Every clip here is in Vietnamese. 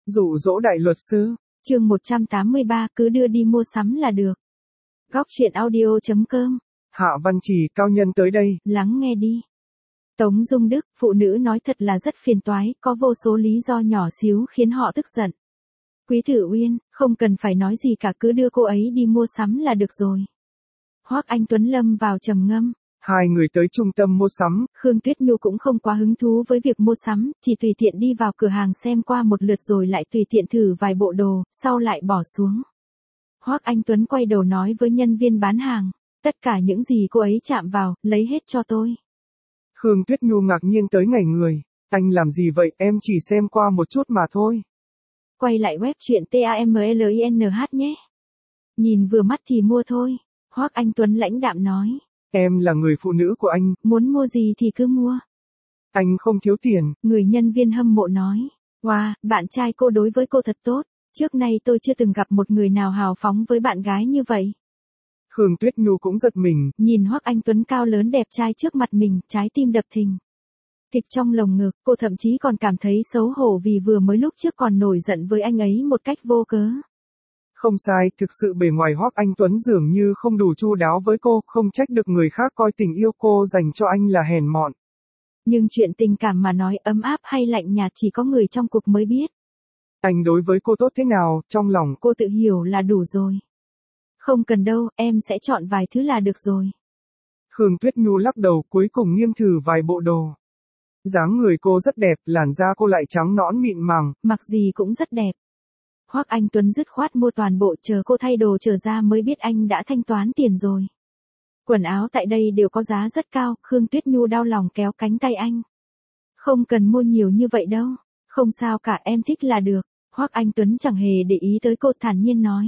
Dụ dỗ đại luật sư. Chương 183, cứ đưa đi mua sắm là được. Góc truyện audio.com. Hạ Văn Trì, cao nhân tới đây. Lắng nghe đi. Tống Dung Đức, phụ nữ nói thật là rất phiền toái, có vô số lý do nhỏ xíu khiến họ tức giận. Quý Tử Uyên, không cần phải nói gì cả, cứ đưa cô ấy đi mua sắm là được rồi. Hoắc Anh Tuấn lâm vào trầm ngâm. Hai người tới trung tâm mua sắm. Khương Tuyết Nhu cũng không quá hứng thú với việc mua sắm, chỉ tùy tiện đi vào cửa hàng xem qua một lượt rồi lại tùy tiện thử vài bộ đồ, sau lại bỏ xuống. Hoắc Anh Tuấn quay đầu nói với nhân viên bán hàng, tất cả những gì cô ấy chạm vào, lấy hết cho tôi. Khương Tuyết Nhu ngạc nhiên tới ngảy người, anh làm gì vậy, em chỉ xem qua một chút mà thôi. Quay lại web truyện TAMLINH nhé. Nhìn vừa mắt thì mua thôi, Hoắc Anh Tuấn lãnh đạm nói. Em là người phụ nữ của anh. Muốn mua gì thì cứ mua. Anh không thiếu tiền. Người nhân viên hâm mộ nói. Wow, bạn trai cô đối với cô thật tốt. Trước nay tôi chưa từng gặp một người nào hào phóng với bạn gái như vậy. Khương Tuyết Nhu cũng giật mình. Nhìn Hoắc Anh Tuấn cao lớn đẹp trai trước mặt mình, trái tim đập thình thịch trong lồng ngực, cô thậm chí còn cảm thấy xấu hổ vì vừa mới lúc trước còn nổi giận với anh ấy một cách vô cớ. Không sai, thực sự bề ngoài Hoắc Anh Tuấn dường như không đủ chu đáo với cô, không trách được người khác coi tình yêu cô dành cho anh là hèn mọn. Nhưng chuyện tình cảm mà nói ấm áp hay lạnh nhạt chỉ có người trong cuộc mới biết. Anh đối với cô tốt thế nào, trong lòng cô tự hiểu là đủ rồi. Không cần đâu, em sẽ chọn vài thứ là được rồi. Khương Tuyết Nhu lắc đầu, cuối cùng nghiêm thử vài bộ đồ. Dáng người cô rất đẹp, làn da cô lại trắng nõn mịn màng, mặc gì cũng rất đẹp. Hoắc Anh Tuấn dứt khoát mua toàn bộ, chờ cô thay đồ trở ra mới biết anh đã thanh toán tiền rồi. Quần áo tại đây đều có giá rất cao, Khương Tuyết Nhu đau lòng kéo cánh tay anh. Không cần mua nhiều như vậy đâu, không sao cả, em thích là được. Hoắc Anh Tuấn chẳng hề để ý tới cô, thản nhiên nói.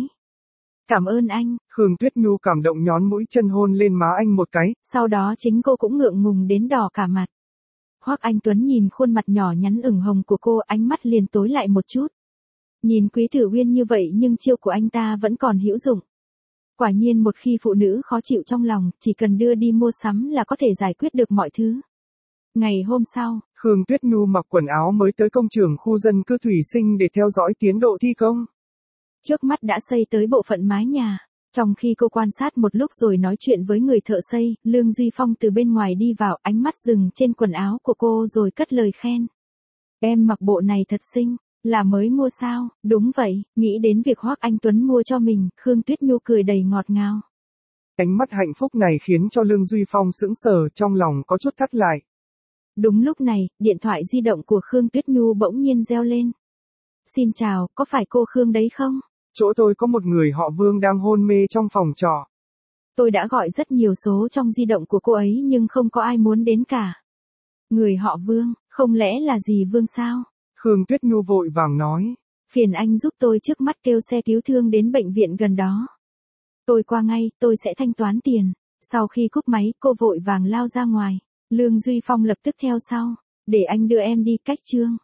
Cảm ơn anh. Khương Tuyết Nhu cảm động nhón mũi chân hôn lên má anh một cái. Sau đó chính cô cũng ngượng ngùng đến đỏ cả mặt. Hoắc Anh Tuấn nhìn khuôn mặt nhỏ nhắn ửng hồng của cô, ánh mắt liền tối lại một chút. Nhìn Quý Tử Uyên như vậy nhưng chiêu của anh ta vẫn còn hữu dụng. Quả nhiên một khi phụ nữ khó chịu trong lòng, chỉ cần đưa đi mua sắm là có thể giải quyết được mọi thứ. Ngày hôm sau, Khương Tuyết Nhu mặc quần áo mới tới công trường khu dân cư Thủy Sinh để theo dõi tiến độ thi công. Trước mắt đã xây tới bộ phận mái nhà. Trong khi cô quan sát một lúc rồi nói chuyện với người thợ xây, Lương Duy Phong từ bên ngoài đi vào, ánh mắt dừng trên quần áo của cô rồi cất lời khen. Em mặc bộ này thật xinh, là mới mua sao? Đúng vậy, nghĩ đến việc Hoắc Anh Tuấn mua cho mình, Khương Tuyết Nhu cười đầy ngọt ngào. Ánh mắt hạnh phúc này khiến cho Lương Duy Phong sững sờ, trong lòng có chút thắt lại. Đúng lúc này, điện thoại di động của Khương Tuyết Nhu bỗng nhiên reo lên. Xin chào, có phải cô Khương đấy không? Chỗ tôi có một người họ Vương đang hôn mê trong phòng trọ. Tôi đã gọi rất nhiều số trong di động của cô ấy nhưng không có ai muốn đến cả. Người họ Vương, không lẽ là dì Vương sao? Khương Tuyết Nhu vội vàng nói. Phiền anh giúp tôi trước mắt kêu xe cứu thương đến bệnh viện gần đó. Tôi qua ngay, tôi sẽ thanh toán tiền. Sau khi cúp máy, cô vội vàng lao ra ngoài. Lương Duy Phong lập tức theo sau. Để anh đưa em đi, cách Trương.